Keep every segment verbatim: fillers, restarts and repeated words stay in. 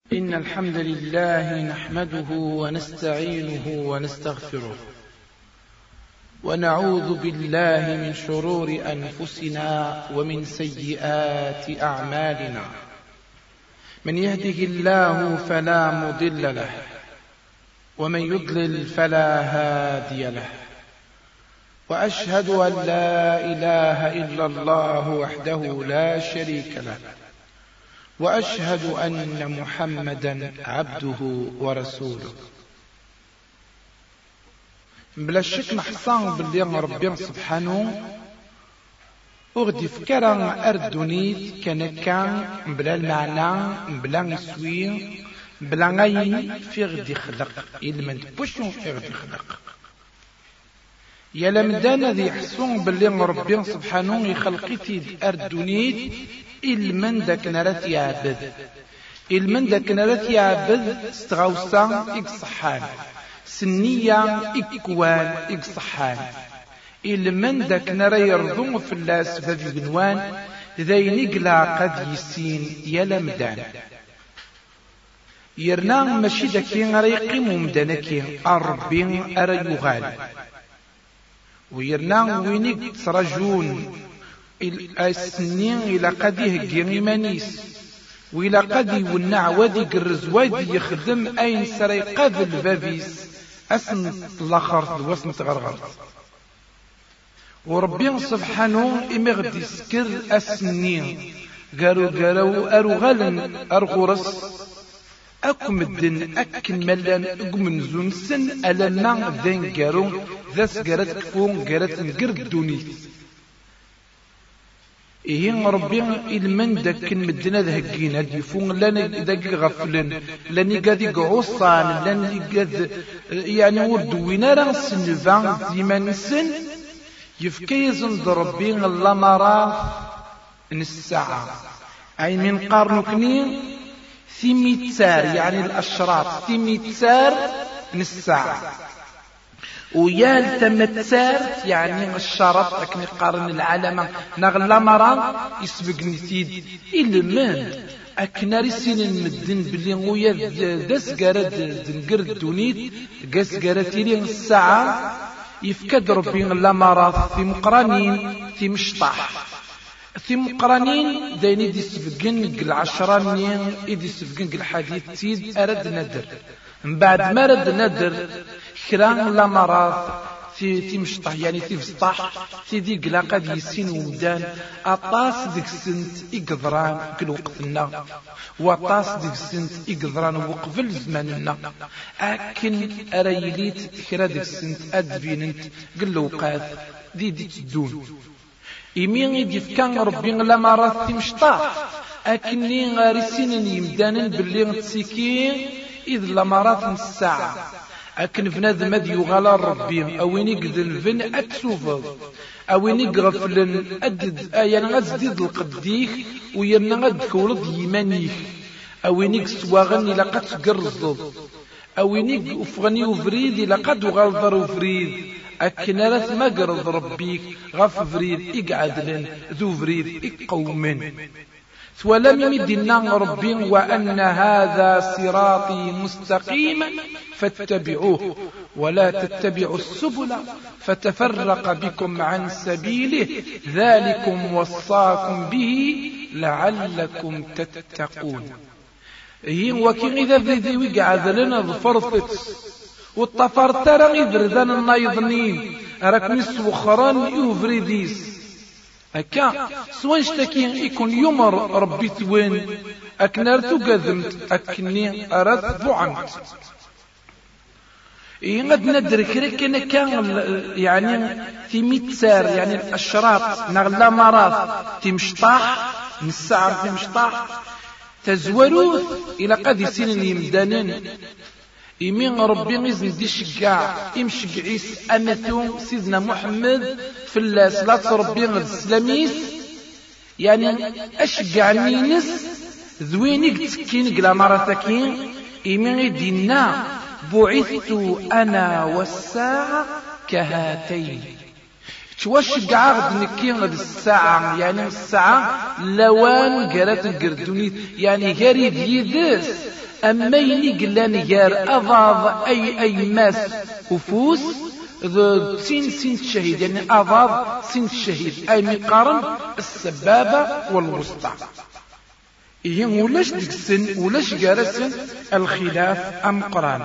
إن الحمد لله نحمده ونستعينه ونستغفره ونعوذ بالله من شرور أنفسنا ومن سيئات أعمالنا. من يهده الله فلا مضل له ومن يضلل فلا هادي له، وأشهد أن لا إله إلا الله وحده لا شريك له، وأشهد أن محمدا عبده ورسوله. بلا شك نحصان باللي ربي سبحانه أغدي فكرا أردونيت كان كان بلا المعنى بلا نسوي بلا غين في غدي خلق إلمن بوشو في غدي خلق يا لمدانا ذي يحسون باللي ربي سبحانه يخلقتي أردونيت إلمن داك نرات يعبد إلمن داك نرات يعبد استغوصا إكصحان سنية إكوان إكصحان إلمن داك نرا يرضو في اللاس ففي بنوان ذي نقلا قد يسين يلمدان يرنا ماشي داكي نرا يقيمو مدانكي أربي أرا يغال ويرنا وينيك ترجون السنين إلى قد يهجي مانيس وإلى قد يونع وادي قرز وادي يخدم أين سري قاد البابيس أسن الأخر واسن تغرغر وربي سبحانه إما غدي يسكر السنين قالوا قالوا أرو غالن أرغرس أكم الدن أكن ملان أكم نزون سن ألنا ذين قالوا ذا سقرت كفون قالت نقرد دونيت إيه ربي إلمن داك المدينة ذهقينا ديفون لاني داك غفلن لاني قاد يقعوصان لاني قاد يعني وردوينا راه سنفان ديما نسن يفكيزن ربي الله مرا نساعة أي من قرن كنين ثميتسار يعني الأشراط ثميتسار نساعة ويال تمتسار يعني الشرط أكني قارن العالم نغلا مران يسبق نتيد إلمن أكنا رسين المدن بلي ويا داس قارد دنقرد دونيت قاس قارتيلين الساعة يفكد ربي غلا مران في مقرانين في مشطح في مقرانين دايني دي سبقن العشرانين إدي سبقن الحديث تيد أرد ندر من بعد ما رد ندر كران لا مرض في تمشطح يعني تفسطح تيدي قلا قد يسين ومدان أطاس ديك السنت إقدران كل وقتنا وطاس ديك السنت إقدران وقفل زماننا أكن أريليت كرا ديك السنت أدفيننت قل وقاث دي دي تدون إمين يدف كان ربي لا مرض تمشطح أكني غارسين يمدانا باللي تسيكين إذ لمرات الساعة أكن فنادم هذا يغالى ربي أوين يقدل فن أكسوفض أوين يقغفلن أدد يعني غزديد القديك ويرنا غد كولد يمانيك أوين يقسواغن إلا قد تقرصد أوين يقفغني وفريد إلا قد غالضر وفريد أكن رث ما قرض ربيك غف فريد إقعدلن ذو فريد إقومن ولم يمدنا ربي وأن هذا صراطي مستقيما فاتبعوه ولا تتبعوا السبل فتفرق بكم عن سبيله ذلكم وصاكم به لعلكم تتقون. هي وكين إذا ذي وقعد لنا ظفرطت والطفرت رغي بردان النايضنين راك نسو خران يوفريديس هكا سوان شتاكي يكون يمر ربي توين أكنارتو قذمت أكني أراد بوعنت إيه غد ندرك ركنا كان يعني في ميتسار يعني الأشراط نغلا مرات تمشطاح نسعر تمشطاح تزوروث إلى قد يسين يمدانين إمين ربي غيزن دي شقاع إمشق عيس أمثو سيدنا محمد في الصلاة ربي غيز السلاميس يعني أشقع نينس ذوينيك تكين قلا مرتكين إمين دينا بعثت أنا والساعة كهاتين تواشقع غد نكي غد الساعة يعني الساعة لوان قالت القردوني يعني غريب يدس أما يلي قلان يار أضاض أي أي ماس وفوس سين سين الشهيد يعني أضاض سين الشهيد أي مقارن السبابة والوسطى إيه ولاش ديك السن ولاش جارسن الخلاف أم قران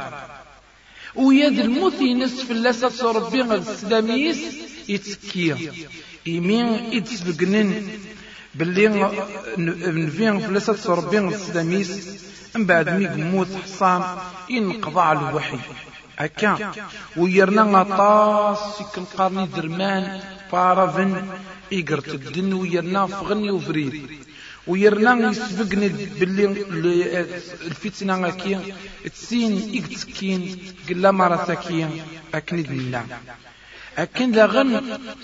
ويد المثينس في اللاسة ربي السلاميس يتسكي يمين يتسبقنن باللي نفين في اللاسة ربي السلاميس من بعد مي يموت حصان ينقضى على الوحي هكا ويرنا غطاس كنقارني درمان فارفن يقرت الدن ويرنا فغني وفريد ويرنا يسبقني باللي الفتنة كي تسين يكتسكين قلا مرة ساكين أكند لله أكن ذا غن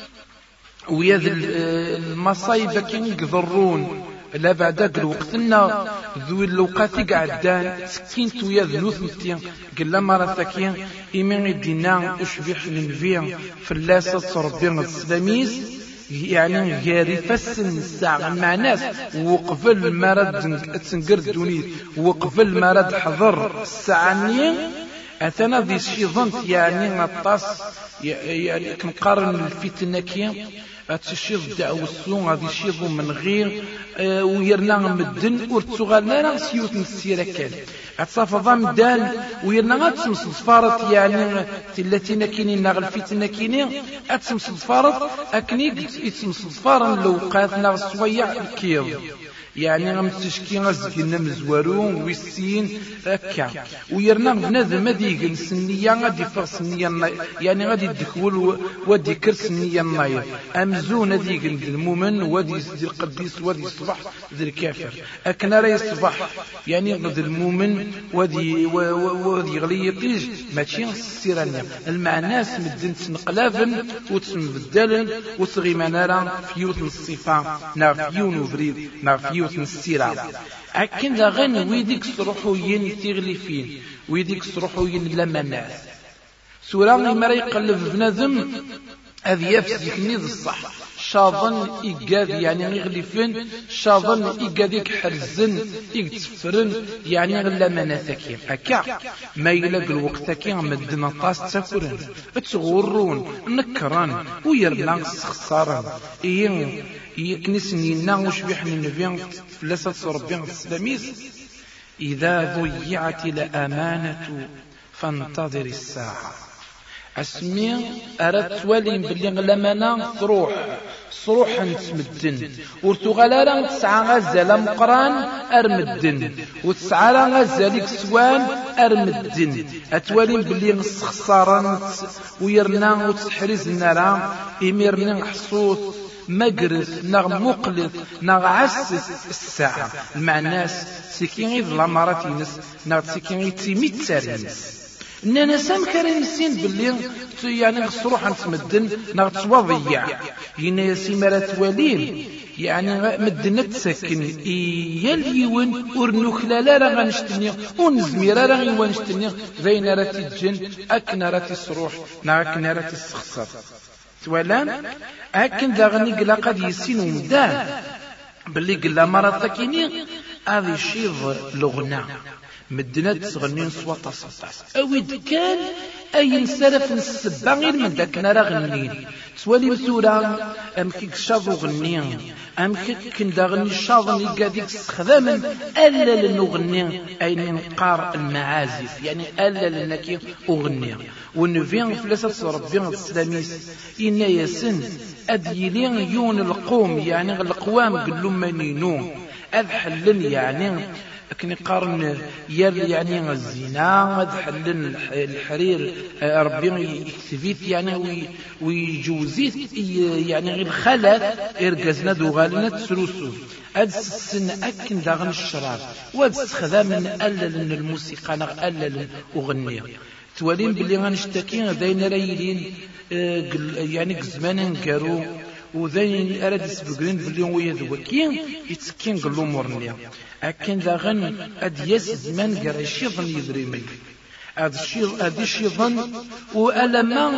ويا المصايب كي يقدرون لا بعد الوقتنا ذوي اللوقات قعدان سكينت ويا ذنوث متين قلا مرة ساكين إيمان يدينا أشبح لنفيا في اللاسة ربي السلاميس يعني غيري فسن الساعة مع ناس وقفل المرض تنقر دوني وقفل المرض حضر الساعة نية أثناء ذي الشيظنت يعني نطاس يعني كنقارن الفتنة كي أتشيظ دعوة السوء غادي يشيظوا من غير اه ويرنا مدن ورتسوغالنا سيوت نسيرة كان أتصافى ضمدان ويرنا غاتسم صفارت يعني التي نكينين نغل فتنة كينين أتسم صفارت أكنيك يتسم صفارا لو قاتنا السويع الكيض يعني غمتشكي غزقنا مزوارون ويسين أكا ويرنا بنادم هذه السنية غادي يفغ سنية يعني غادي يدخول ودي كر سنية الناير أمزون هذه المؤمن ودي يسدي القديس ودي يصبح ذي الكافر أكنا راه يصبح يعني غد المؤمن ودي ودي يغلي يطيج ماشي السيرانيا المعناس مدن تنقلافن وتنبدلن وتغيمانا فيوت الصفة نافيون وفريد نافيون السيرة أكن ذا غن ويديك صروحوين تغلفين ويديك صروحوين لما ناس سورة مرا يقلب بنادم هذه يفسك نيض الصح شاظن إيقاذ يعني يغلفن شاظن إيقاذيك حرزن يتفرن يعني لما ناثكين أكا ما يلاق الوقت كي مدنا طاس تاكرن تغرون نكران ويرنا خسارا إيه يكنسني ناوش بيحني نبيان فلسة ربي السلاميس إذا ضيعت الأمانة فانتظر الساعة اسمي أردت ولي بلي الأمانة تروح صروح نتمدن ورتغالا راه تسعى غزال مقران أرمدن وتسعى راه غزالك سوان أرمدن أتولي بلي نسخسارا ويرنا وتحرز النار إميرنا حصوص مقرس نغ مقلط نغ عسس الساعة مع الناس سيكين ظلامارات ينس نغ سيكين تيميت تارينس إننا سام كريم السين باللي يعني نصروح نتمدن نغ تواضيع ينا يسيمارات والين يعني مدنا تسكن يليون ورنوخلا راه غنشتني ونزمير راه غيوا نشتني بين راه تجن أكن راه تسروح نغ أكن راه تسخسر توالان أكن ذا غني قلا قد يسين ومدان باللي قلا مرة ثكيني هذا شيء لغنا مدنا تغنين صوت صوت أويد كان أي نسرف نسبا غير من ذاك نرى غنين توالي مسورة أم كيك شاضو غنين أم كيك كندا غني شاضو يقاديك استخداما ألا لنغنين أي نقار المعازف يعني ألا لنكي أغنين ونفين فلسة ربي السلاميس إنا يسن أديلين يون القوم يعني القوام قلوا منينون أذحلن يعني لكن يقارن ير يعني الزنا أذحلن الحرير ربي يكتفيت يعني ويجوزيت يعني غير خلف إرقزنا دوغالنا تسروسو هاد السن أكن داغن الشراب وهاد السخذا من ألل الموسيقى نغ ألل أغنية توالين باللي غنشتكي داين رايلين يعني قزمان نكارو وذين أراد يسبقين باللي هو يذوكين يتسكين قلو مورنيا أكن داغن أد يسزمان قرا شيظن يدريمي هاد الشيظ هاد الشيظن وألما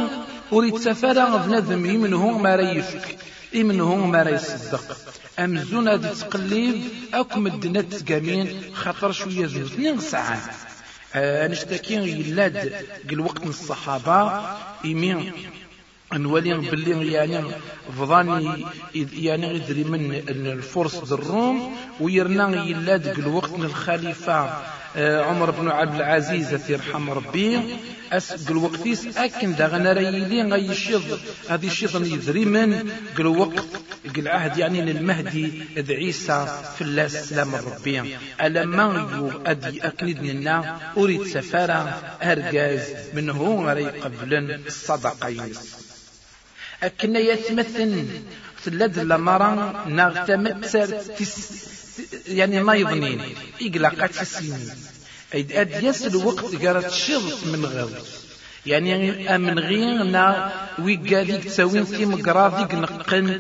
وريد سفارة بنادم إمنهم ما ريفك إمنهم ما ريصدق أمزون هذه تقليب أكم الدنات تقامين خطر شوية زوج اثنين ساعات أه نشتكي يلاد قل وقت الصحابة إمين نولي باللي يعني فضاني يعني يدري من الفرس الروم ويرنا يلاد قل وقت الخليفة عمر بن عبد العزيز يرحم ربي أس قل وقتيس أكن داغنا ريلي غيشيض هذه الشيطان يدري من قل وقت قل عهد يعني المهدي ذ عيسى في الله السلام الربي ألما يو أدي أكند لنا أريد سفارة أرجاز منه غير قبل الصدقين أكن يتمثل ثلاث لمرة نغتمت يعني ما يظنين إقلاقات السنين أد يسل وقت قالت شرط من غوث يعني من غيرنا ويقاليك تسوين في مقراضيك نقن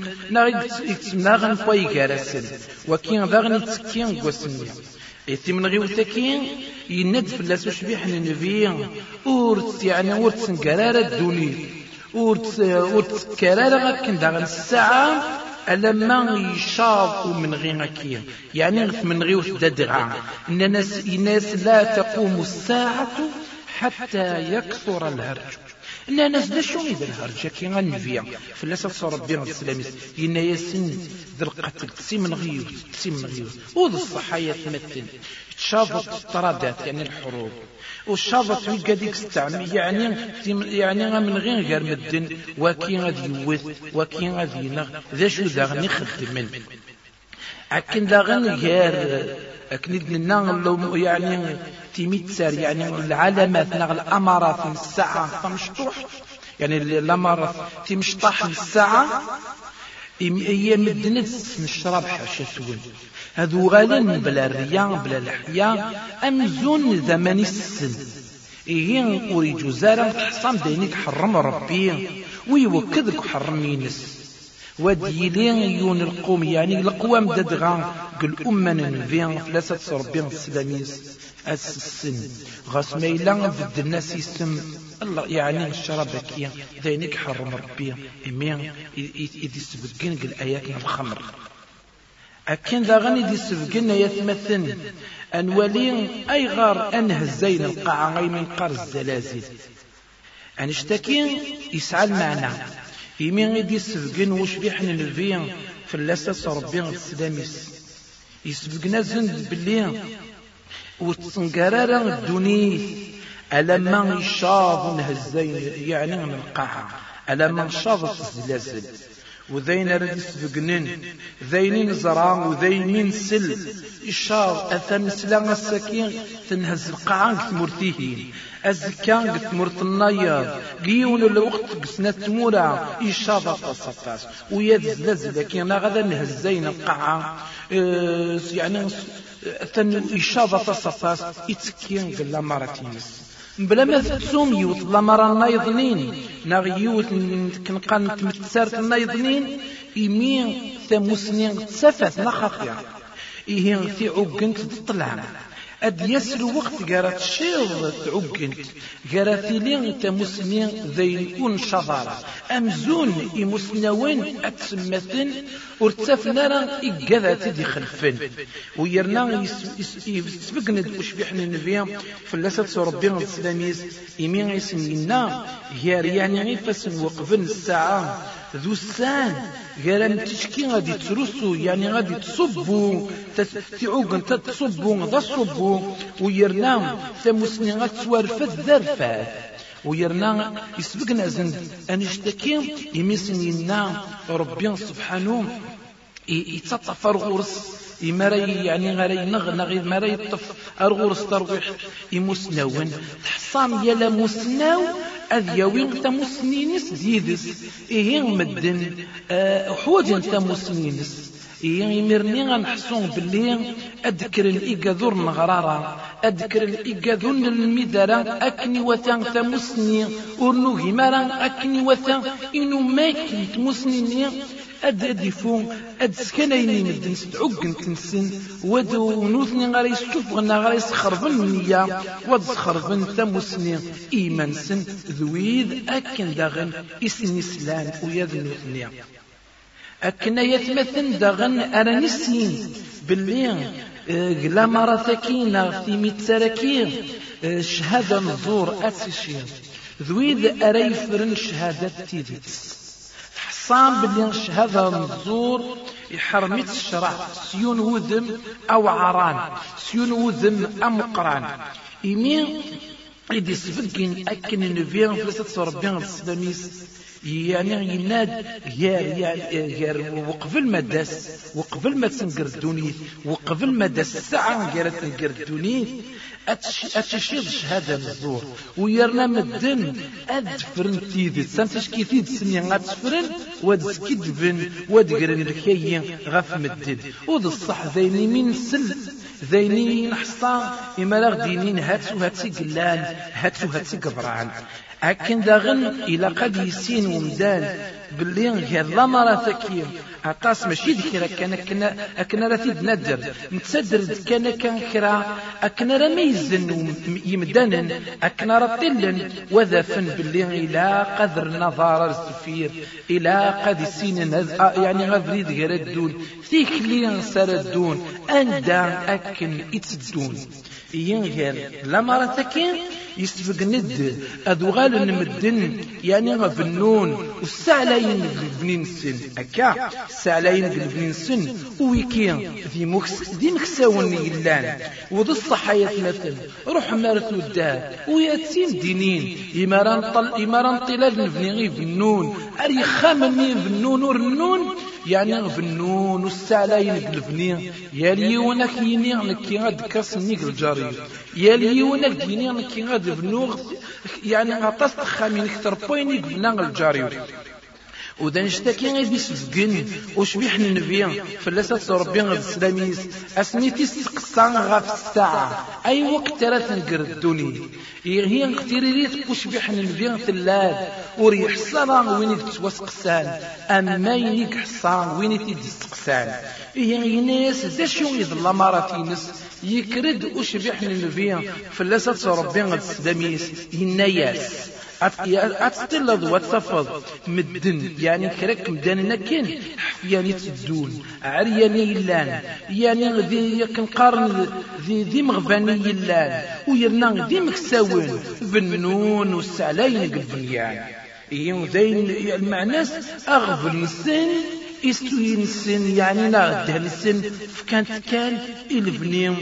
نغن فاي قارسن وكين ذاغني تسكين قوسنيا إيتي من غير تكين يندف لاسو شبيح ننفيا أورت يعني أورت سنقرارة دوني أورت أورت كرارة غاكين داغن الساعة ألما يشاط من غير كيا يعني من غير ددغا إن الناس لا تقوم الساعة حتى يكثر الهرج إن الناس لا شو إذا الهرج كي غنفيا فلاسا تصور ربي السلامي إن يسن ذي القتل تسي من غير تسي من غير وذ الصحايا تمثل تشافط الطرادات يعني الحروب والشافط ويقاديك استعمي يعني يعني من غير غير مدن وكي غادي يوث وكي غادي ينغ ذا شو ذا غني خدمن أكن ذا غني غير أكنيد لنا يعني تيميت سار يعني العلامات نغ الأمارات الساعة فمشطوح يعني الأمارات تمشطح الساعة هي مدنس نشرب حاشتون هذو غالين بلا الرياء بلا الحياء أمزون زمن السن إيه أوري جزارة تحصام دينيك حرم ربي ويوكدك حرم ينس وديلين يون القوم يعني القوام ددغا قل أمنا نفيا فلاسة ربي السلاميس السن غاس ميلا ضد الناس يسم الله يعني الشربك دينيك حرم ربي إمين إذ يسبقين قل آيات الخمر أكن ذا غني دي سبقنا يتمثل أنولين أي غار أنهزين القاعة غي من قار الزلازل أن اشتكين يسعى المعنى يمين غي دي سبقين وش بيحن الفيا في اللاسة ربي السلاميس يسبقنا زند باللي وتنقرارا الدنيا ألما يشاض نهزين يعني من القاعة ألما شاض الزلازل وذين رد سبقنين ذينين زرام وذينين سل الشار أثن سلام السكين تنهز القاعان كتمرتيهين أزكان كتمرت النايا قيون الوقت قسنا تمورا إشاضة الصفاس ويزلز لكن غدا نهزين القاعة اه يعني أثن إشاضة الصفاس يتسكين قل مرتينس بلا ما تسوم يوت لمرا النايضنين ناغيوت كنقان تمتسارت النايضنين إمين ثموسنين تسافت نخافيا إيه في عقنت تطلع أد يسر وقت قارت شير تعقنت قارت لين تموسنين ذيكون شضارة أمزون إمسنوين أتسمثن ورتفنا راه إقاذا تدي خلفن ويرنا يسبقنا دوش بيحنا نبيا فلاسة ربي السلاميز إمين يسمينا غير يعني غيفاس وقفن الساعة ذو السان غير تشكي غادي ترسو يعني غادي تصبو تعوق تصبو ذا صبو ويرنا ثمسني غتسوارفت ذرفات ويرنا يسبقنا زند أن يشتكي يمسنينا ربي سبحانه يتطف أرغورس يمري يعني غري نغ غير مري يطف أرغورس ترويح يمسنون الحصام يلا مسناو أذ يوين تمسنينس ديدس إيه مدن أه حوج تمسنينس إيه يمرني غنحسون باللي أذكر الإيقاذور نغرارا أذكر الإيقاذور المدران أكني وثان تمسني ورنوغي مران أكني وثان إنو ماكن تمسنيني أد أد يفون أد سكنين مدن ستعقن تنسن ودو نوثني غير يسوفغنا غير يسخربن النية وتسخربن ثمسني إيمان سن ذويذ أكن داغن إسني سلان ويذ نوثني أكن يتمثل داغن أرانيسين باللي قلا مرة ثكينة في متسركين شهادة نزور أتسيشين ذويذ أريفرن شهادة تيديتس حصان باللي شهادة نزور يحرمت الشرع سيون وذم أو عران سيون وذم أم قران إمين إذا سفقين أكن نفير فلسة ربيان السلاميس يعني يناد غير غير وقبل ما داس وقبل ما تنقر الدنيا وقبل ما داس الساعة غير تنقر الدنيا أتشير شهادة الزور ويرنا مدن أدفرن تيدت سانتش كي تيد سنين أدفرن وادسكيد بن وادقرن الكي غف مدد وذ الصح ذيني من سل ذيني نحصا إما لغدينين هاتسو هاتسي قلان هاتسو هاتسي قبران أكن داغن إلى قد يسين ومدان باللي غير لا مرة ثكير عطاس ماشي ذكرى كان كنا أكنا راه تيد ندر نتصدر كان كان كرا أكنا راه ميزن يمدان أكنا راه طلن وذفن باللي إلى قدر نظار السفير إلى قد سين يعني غفريد غير الدون ثيك اللي سردون أندا أكن يتسدون ينغير لا مرة ثكير يستفق ند أدوغال نمدن يعني غفنون والسعلاين قلبنين سن أكا السعلاين قلبنين سن ويكين ذي مكس ذي مكساون يلان وذي الصحايا مثل روح مارث الدار وياتين دينين إماران طل إماران طلال نبني غفنون أري خامني فنون ورنون يعني غفنون والسعلاين قلبنين يالي ونك يني نكي غاد كاسني الجاري يالي ونك يني نكي غاد بنوغ يعني غطاس تخامين كتر بويني بنا الجاري ودا نشتكي غير يسفقن وشبيح النبي فلاسة ربي غير السلاميس أسميتي استقصان غاف الساعة أي وقت راه تنقر الدنيا هي نختيريت وشبيح النبي تلاد وريح صلاة وين تتوسقسان أما ينيك حصان وين تتسقسان هي ناس داشو يظل مراتينس يكرد وشبيح النبي فلاسة ربي غير السلاميس يناياس أتطلد واتفض مدن يعني كرك مداننا كن يعني تدون عرياني يلان يعني ذي يكن قارن ذي ذي مغفاني يلان ويرنا ذي مكساون بنون والسعلاين قلبنيان إيه ذين المعناس أغفل السن إستوي السن يعني ناغده السن فكانت كان البنيم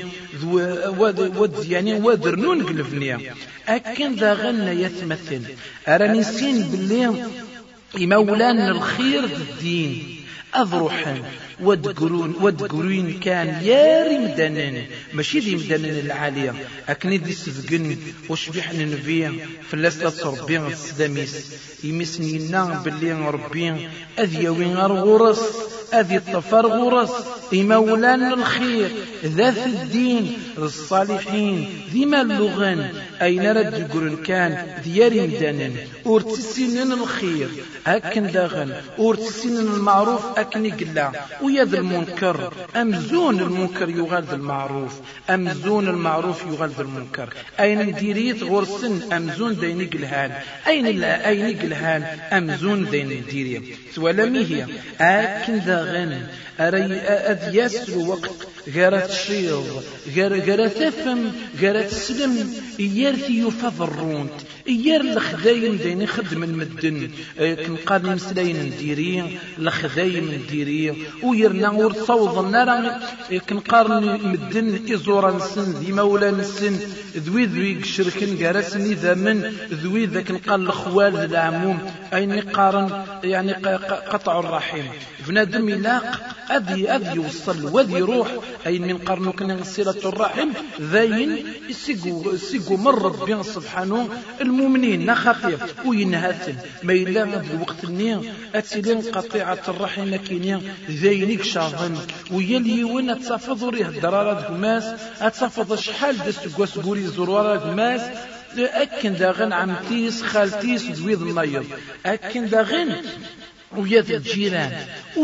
ود يعني ودرنون قلبنيا أكن ذا غنى يتمثل أراني سين باللي يمولان الخير الدين أذرحا ودقرون ودقرين كان ياري مدنن ماشي دي مدنن العالية أكني دي سفقن وشبيح نبيا فلاسة ربيا السداميس يمسني النام باللي ربيا أذي وين غرس أذي الطفر غرس يمولان الخير ذات الدين الصالحين ذي ما اللغن أين رد قرن كان دياري مدنن ورتسينن الخير أكن داغن ورتسينن المعروف أكن قلا ويد المنكر أمزون المنكر يغاد المعروف أمزون المعروف يغاد المنكر أين ديريت غرسن أمزون دينيق الهان أين أينيق الهان أمزون دين ديري سوالمي هي أكن داغن أري أذياسر وقت غيرت الشيض غيرت تفهم غيرت السلم يرثي يفضرون ير الخذايم ديني خدم المدن كنقال مسلاين نديري الخذايم نديري ويرنا ورصوض النار كنقارن مدن إزورا نسن ذي مولا نسن ذوي ذوي شركن قارسني ذا من ذوي ذا كنقال الأخوال العموم أي نقارن يعني قطع الرحيم بنادم يلاق أذي أذي يوصل وذي يروح أي من قرنو كنا صلة الرحم ذاين يسيقو يسيقو مر ربي سبحانه المؤمنين نخطير وينهاتن ما إلا هذا الوقت النية أتسلين قطيعة الرحم كينيا ذاينيك شاظن ويلي وين أتصفض ريه الدرارة كماس أتصفض شحال دستقواس قولي زروارة كماس أكن داغن عمتيس خالتيس دويض النيض أكن داغن ويا الجيران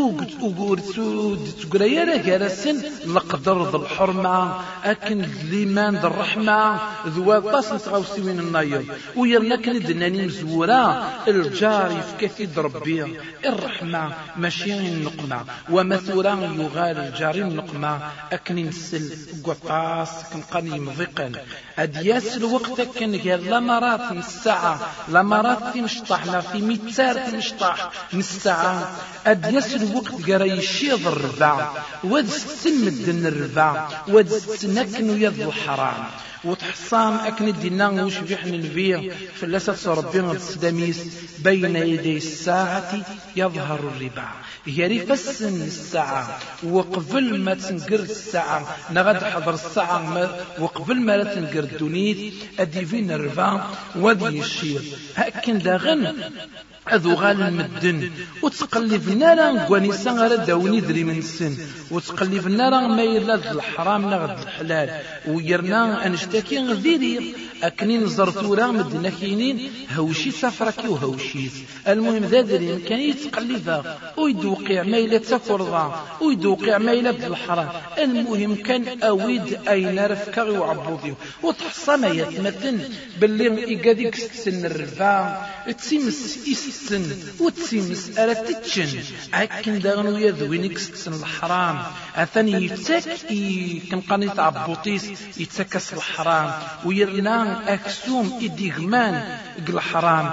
وقرتو تقريا جالسن القدر ذو الحرمة أكن الإيمان ذو الرحمة ذو الطاس نتغوصي من الناير ويرنا كن دناني مزورا الجار يفكثي ربي الرحمة ماشي النقمة ومثورا يغال الجاري النقمة أكن نسل قطاس كن قاني مضيقا أدياس الوقت كن قال لمرات الساعة لمرات تمشطحنا في ميتار تمشطح الساعة أديس الوقت قرا يشيض الربع واد ستمدن الربع واد ستنكن ويد الحرام وتحصام أكن دينا وشبيح النبي فلسة ربنا السداميس بين يدي الساعة يظهر الربع يري فسن الساعة وقبل ما تنقر الساعة نغد حضر الساعة ما وقبل ما تنقر الدنيت أدي فين الربع وادي الشير هكذا داغن أذو غال المدن وتقلب نارا قوانيسا غير داوني دري من السن وتقلب نارا ما يلاد الحرام نغد الحلال ويرنا أنشتكي غذيري أكنين زرتورا مدنا كينين هوشي سفركي وهوشيت المهم ذا دري كان يتقلبها ويدوقع ما يلا تفرضا ويدوقع ما يلا بالحرام المهم كان أويد أين رفكا وعبوضيو وتحصى ما يتمثل باللي إيقاديك ستسن الرفا تسيمس السن وتسيمس ألا تتشن أكن داغنو يذوينك ستسن الحرام أثاني يفتك كنقاني تعبوطيس يتسكس الحرام ويرنا أكسوم إديغمان الحرام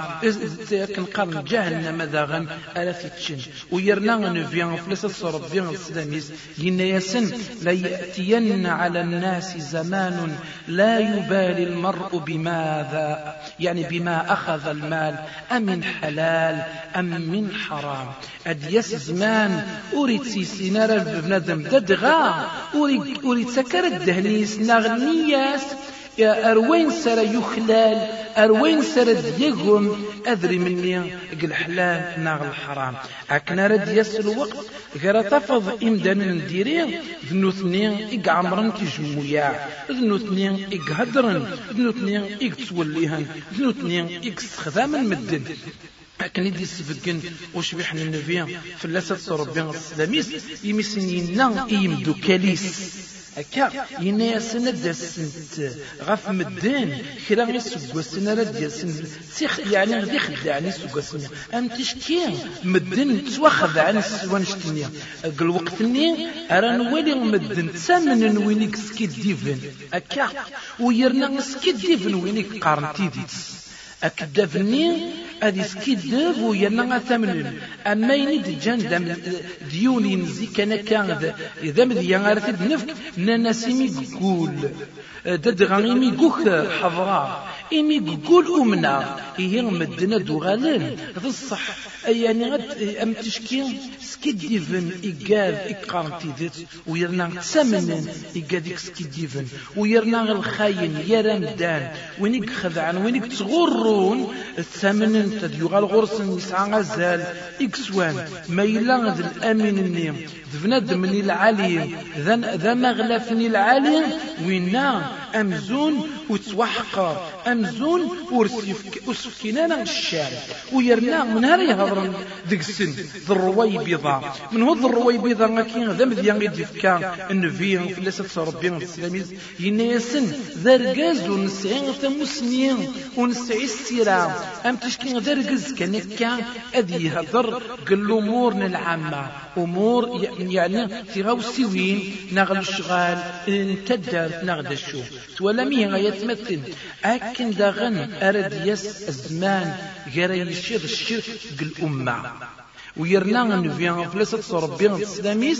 كنقان جهنم داغن ألا تتشن ويرنا نفيان فلسة صربيان السلاميس ينيسن لا يأتين على الناس زمان لا يبالي المرء بماذا يعني بما أخذ المال أم من حلال أم من حرام أديس زمان أريد سيسينار بنادم ددغا أريد, أريد سكر الدهنيس نغنياس يا أروين سر يخلال أروين سر ديقهم أدري مني قل حلال ناغ الحرام أكنا رد يس الوقت غير تفض إمدان نديري ذنوثنين إق عمرن كجمويا ذنوثنين إق هدرن ذنوثنين إق توليهن ذنوثنين إق استخداما مدن أكن يدي السفقن وشبيحنا النبي فلاسة صربين السلاميس يمسنينا يمدو كاليس أكا ينايا سنة داسنت غاف مدان كرا يسوق السنة داسن سيخ يعني غدي خدعني سوق السنة أم تشكي مدن تواخذ عن السوانشتنيا قل وقتني أرى نولي مدن تسامن وينيك سكيد ديفن أكا ويرنا سكيد ديفن وينيك قارنتيديتس أكدفني أدي سكيدف ويرنا ثمن أما ينيد جان ديوني نزي كان كان إذا مذي غارث نفك ناناسيمي بقول ددغانيمي قوك حضراء إمي بقول أمنا إيه مدنا دوغالين هذا الصح يعني غد أم تشكي سكيديفن إيقاذ إقارنتي ذات ويرنا ثمن إيقاذيك سكيديفن ويرنا الخاين يرمدان وينيك خذعان وينيك تغرون الثمن تديوغال غرسن يسعى غزال إكسوان ما إلا ذا الأمين النيم ذفناد مني العالي ذا مغلفني العالي وينا أمزون وتوحقر أمزون ورسفكينا الشارع ويرنا من هذا يهضرن ذيك السن ذا الروي بيضا من هو ذا الروي بيضا غاكين ذا مذيان يدفكا النبي في لسة ربنا السلاميز ينيسن ذا رقاز ونسعين ثمسنين ونسعي السيرة أم تشكين ذا رقاز كان أذي هضر قل أمورنا العامة أمور يعني في غوسيوين نغل الشغال انتدر نغد الشو تولمي غيتمثل أكن داغن أرد يس الزمان غير يشير الشرك الأمة ويرنا نفيان فلسة ربنا السلاميس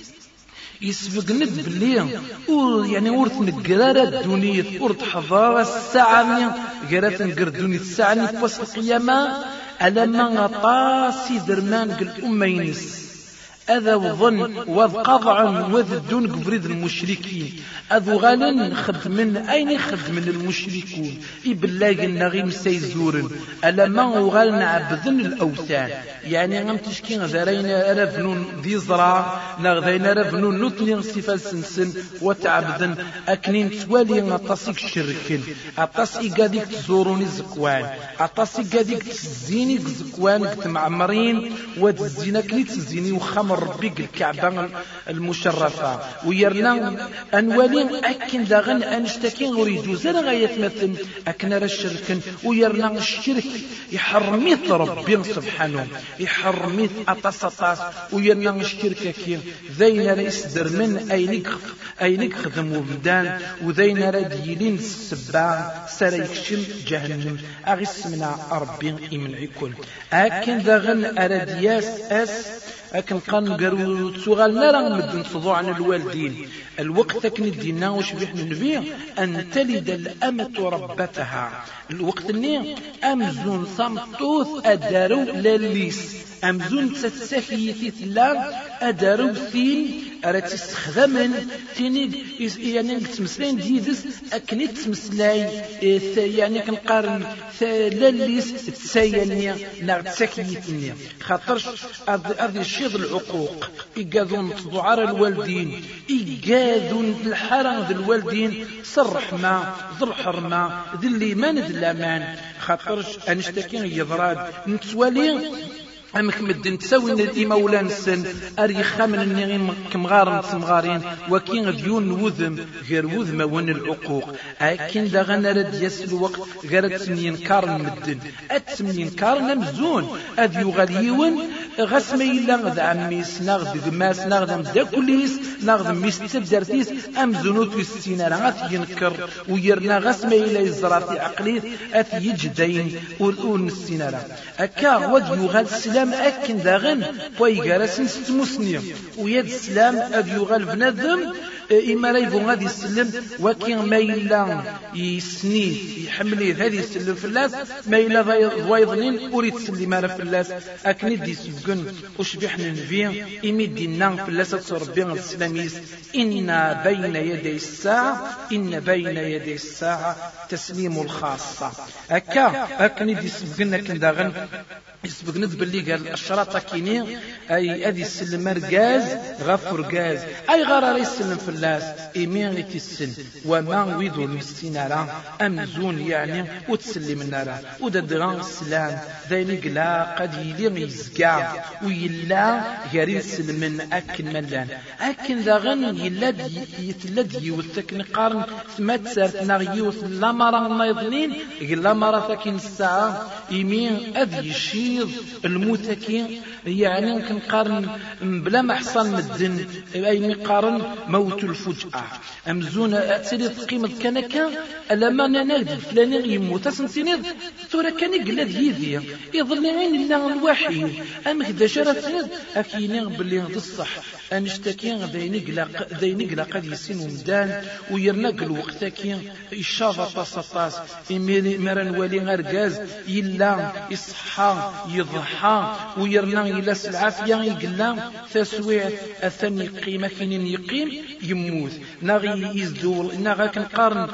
يسبق ند بلي يعني ورث نقرار الدنيا ورث حضارة الساعة قرات نقر الدنيا الساعة نفوس القيامة ألما غطاسي درمان قل أمة ينس أذا وظن وذ قضع وذ دون قبريد المشركين أذو غالا خدمن أين خدمن المشركون إبلاغ النغيم سيزورن ألا ما غالنا عبدن الأوثان يعني غم تشكين ذرين أرفنون ذي زرع نغذين أرفنون نتنين صفة سنسن وتعبدن أكنين توالي أطاسيك شركن أطاسيك قاديك تزوروني زكوان أطاسيك قاديك تزيني زكوان معمرين وتزيني كني تزيني وخمر ربك الكعبة المشرفة ويرنا أنوالين أكن داغن أنشتكين وريدو زر غاية مثل أكن الشرك ويرنا الشرك يحرميت ربي سبحانه يحرميت أطاس أطاس ويرنا الشرك كي ذين ريسدر من أينك أينك خدم وبدان وذين رديلين السباع سريكشم جهنم أغس من ربي يمنعكم أكن داغن أردياس أس لكن قان قالوا تسوغالنا راه مد نصدوا عن الوالدين الوقت كن دينا واش بيحنا النبي أن تلد الأمة ربتها الوقت ني أمزون صمتوث أدارو لليس أمزون تتسخيثي لا أدارو ثين أرات استخدامن تيني يعني تمسلين ديدس أكني تمسلاي يعني كنقارن لليس تسايلني لا تسكيتني خاطرش هذه الشيء العقوق إيقاذون تضعار الوالدين إيقاذون الحرام ذي الوالدين صرحمة ذو الحرمة ذي الإيمان ذي الأمان خاطرش أنشتكين يضراد نتوالي أمك مدن تسوي الإيمة ولا نسن أريخا من النغيم كمغار تمغارين وكين ديون وذم غير وذم ون العقوق أكين دا غنى رد يسل وقت غير تسمين كار مدن أتسمين كار نمزون أذ يغليون غسمي إلا غد عميس نغد دماس نغد مدكوليس نغد مستبدرتيس أمزونوت السينارة غات ينكر ويرنا غسمي إلا يزراتي عقليت أث يجدين ولون السينارة أكا ود يغل سلام أكن داغن ويقارسن ستمسني ويد السلام أذ يغال بنادم إما لا يبغى غادي يسلم وكين ما إلا يسني يحملي هذه يسلم في اللاس ما إلا ضويضنين أريد تسلم على في اللاس أكن دي سجن وشبحنا نبي إمدينا في اللاس تصربي السلاميس إن بين يدي الساعة إن بين يدي الساعة تسليم الخاصة أكا أكن دي سجن أكن داغن يسبقنا باللي قال الشراطة كيني أي أدي السلم رجاز غفر جاز أي غرار يسلم في اللاس إيمين يتسن وما ويدو المستنارة أمزون يعني وتسلم النار وددغان السلام ذلك لا قد يلي يزقع ويلا غير يسلم أكن ملان أكن ذاغن يلاد يتلاد يوثك نقارن ثم تسارتنا يوث لا مرة نايضنين لا مرة ثاكين الساعة إيمين أدي يشي الموتكين يعني كنقارن بلا ما حصل مدن اي مقارن موت الفجأة امزون اتسالي قيمة كنكا الا ننادي فلان يموت اسنتيني ثورة كان يقلد يذي يظل عين الله الوحي ام كذا شرفت اكيني باللي الصح انشتكي ذي قلق ذي قلق قد يسين ومدان ويرنق الوقت كي الشافة طاس مرن ولي غرقاز يلا يصحى يضحى ويرنا إلى العافية يقلام تسويع أثني قيمة كين يقيم يموت نغي يزدول نغا كنقارن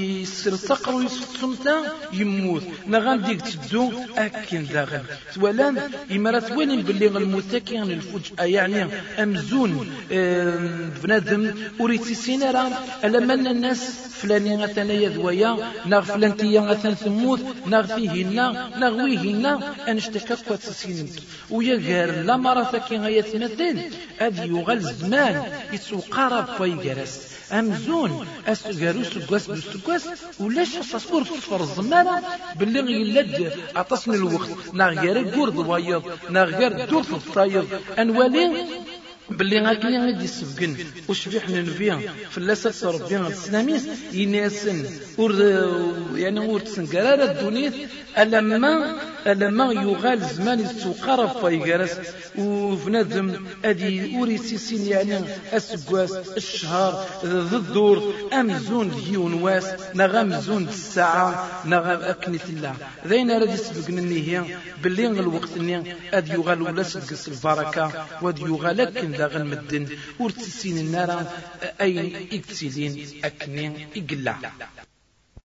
يسرطقر ويسمتا يموت نغا ديك تدو أكن داغن ولان إمارات وين باللي المتكين الفجأة يعني أمزون بنادم أريد سينارا ألمن الناس فلاني مثلا يذويا نغ فلانتيا مثلا ثموت نغ فيهنا نغويهنا أنشتكت وتسينك ويغير لا مرة كي غيتمثل هذا يغل زمان يتسوقارب فيجرس أمزون أسجارو سجواس بسجواس ولاش تصور تصفر الزمانة باللي يلد عطسني الوقت نغير جورد وايض نغير دور الطايض أنوالي باللي غاكي غادي يسبقن وشبيح نبيا فلاسة ربي السلاميس يناسن ور يعني ور تسنقرار الدنيا ألما ألما يغال زمان السوقرة فايقرس وفنادم أدي أوريسيسين يعني السقواس الشهر ذا الدور أمزون ديون واس نغمزون الساعة نغم أكنت الله ذين رادي يسبقن النهاية باللي الوقت النهاية أدي يغال ولا سقس البركة وأدي يغال لكن ذا غنمدن ورتسين النار أين إكسيدين أكنين إقلع